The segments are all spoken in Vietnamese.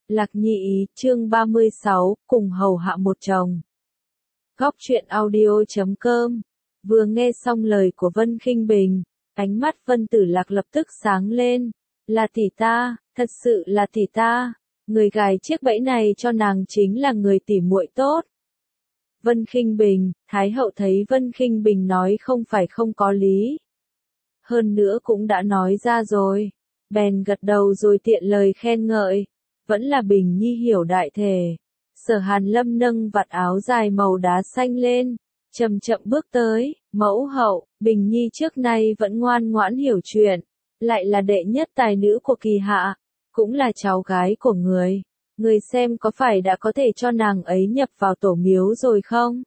Lạc Nhi ý, chương 36, cùng hầu hạ một chồng. Góc truyện audio.com. Vừa nghe xong lời của Vân Khinh Bình, ánh mắt Vân Tử Lạc lập tức sáng lên. Là tỷ ta, thật sự là tỷ ta. Người gài chiếc bẫy này cho nàng chính là người tỉ muội tốt. Vân Khinh Bình, Thái hậu thấy Vân Khinh Bình nói không phải không có lý. Hơn nữa cũng đã nói ra rồi. Bèn gật đầu rồi tiện lời khen ngợi. Vẫn là Bình Nhi hiểu đại thể. Sở Hàn Lâm nâng vạt áo dài màu đá xanh lên, chậm chậm bước tới, mẫu hậu, Bình Nhi trước nay vẫn ngoan ngoãn hiểu chuyện, lại là đệ nhất tài nữ của kỳ hạ, cũng là cháu gái của người. Người xem có phải đã có thể cho nàng ấy nhập vào tổ miếu rồi không?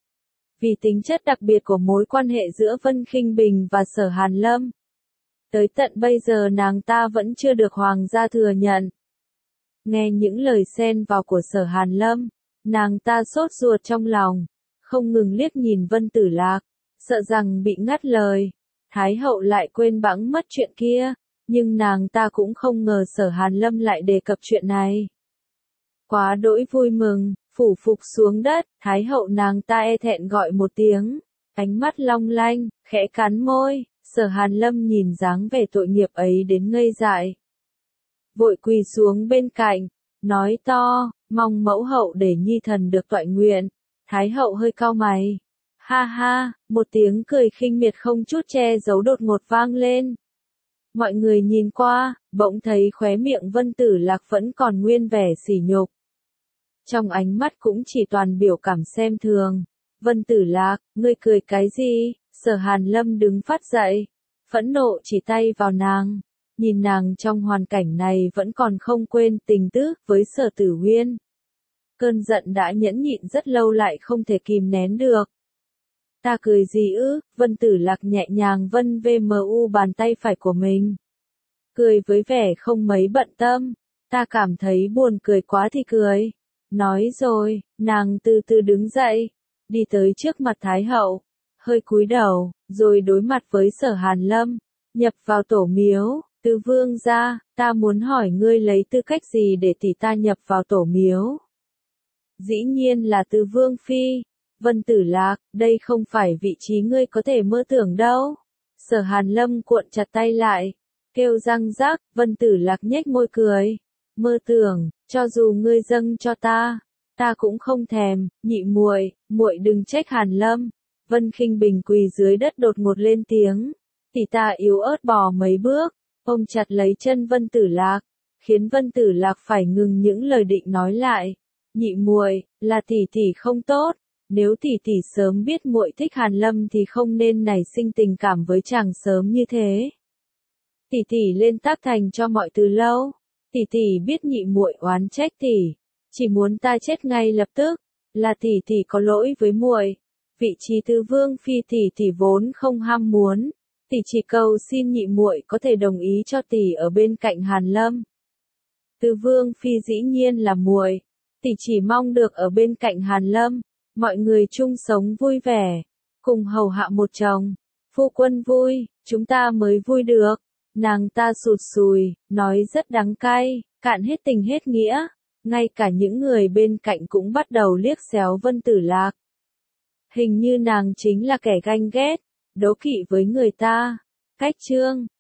Vì tính chất đặc biệt của mối quan hệ giữa Vân Khinh Bình và Sở Hàn Lâm, tới tận bây giờ nàng ta vẫn chưa được hoàng gia thừa nhận. Nghe những lời xen vào của Sở Hàn Lâm, nàng ta sốt ruột trong lòng, không ngừng liếc nhìn Vân Tử Lạc, sợ rằng bị ngắt lời. Thái hậu lại quên bẵng mất chuyện kia, nhưng nàng ta cũng không ngờ Sở Hàn Lâm lại đề cập chuyện này. Quá đỗi vui mừng, phủ phục xuống đất, Thái hậu nàng ta e thẹn gọi một tiếng, ánh mắt long lanh, khẽ cắn môi. Sở Hàn Lâm nhìn dáng vẻ tội nghiệp ấy đến ngây dại. Vội quỳ xuống bên cạnh, nói to, mong mẫu hậu để nhi thần được toại nguyện. Thái hậu hơi cau mày. Ha ha, một tiếng cười khinh miệt không chút che giấu đột ngột vang lên. Mọi người nhìn qua, bỗng thấy khóe miệng Vân Tử Lạc vẫn còn nguyên vẻ sỉ nhục. Trong ánh mắt cũng chỉ toàn biểu cảm xem thường. Vân Tử Lạc, ngươi cười cái gì? Sở Hàn Lâm đứng phát dậy, phẫn nộ chỉ tay vào nàng. Nhìn nàng trong hoàn cảnh này vẫn còn không quên tình tứ với Sở Tử Huyên. Cơn giận đã nhẫn nhịn rất lâu lại không thể kìm nén được. Ta cười gì ư? Vân Tử Lạc nhẹ nhàng vân về bàn tay phải của mình. Cười với vẻ không mấy bận tâm. Ta cảm thấy buồn cười quá thì cười. Nói rồi, nàng từ từ đứng dậy, đi tới trước mặt Thái hậu, hơi cúi đầu, rồi đối mặt với Sở Hàn Lâm, nhập vào tổ miếu. Tứ vương gia, ta muốn hỏi ngươi lấy tư cách gì để tỷ ta nhập vào tổ miếu? Dĩ nhiên là Tứ vương phi. Vân Tử Lạc, đây không phải vị trí ngươi có thể mơ tưởng đâu. Sở Hàn Lâm cuộn chặt tay lại, kêu răng rắc. Vân Tử Lạc nhếch môi cười. Mơ tưởng, cho dù ngươi dâng cho ta cũng không thèm. Nhị muội, muội đừng trách Hàn Lâm. Vân Khinh Bình quỳ dưới đất đột ngột lên tiếng. Tỷ ta yếu ớt bò mấy bước, ôm chặt lấy chân Vân Tử Lạc, khiến Vân Tử Lạc phải ngừng những lời định nói lại. Nhị muội, là tỷ tỷ không tốt, nếu tỷ tỷ sớm biết muội thích Hàn Lâm thì không nên nảy sinh tình cảm với chàng sớm như thế. Tỷ tỷ lên Tác Thành cho mọi từ lâu, tỷ tỷ biết nhị muội oán trách tỷ, chỉ muốn ta chết ngay lập tức, là tỷ tỷ có lỗi với muội. Vị trí tứ vương phi tỷ vốn không ham muốn. Tỷ chỉ cầu xin nhị muội có thể đồng ý cho tỷ ở bên cạnh Hàn Lâm. Tứ vương phi dĩ nhiên là muội, tỷ chỉ mong được ở bên cạnh Hàn Lâm, mọi người chung sống vui vẻ, cùng hầu hạ một chồng. Phu quân vui, chúng ta mới vui được. Nàng ta sụt sùi, nói rất đắng cay, cạn hết tình hết nghĩa. Ngay cả những người bên cạnh cũng bắt đầu liếc xéo Vân Tử Lạc. Hình như nàng chính là kẻ ganh ghét, đố kỵ với người ta. Cách chương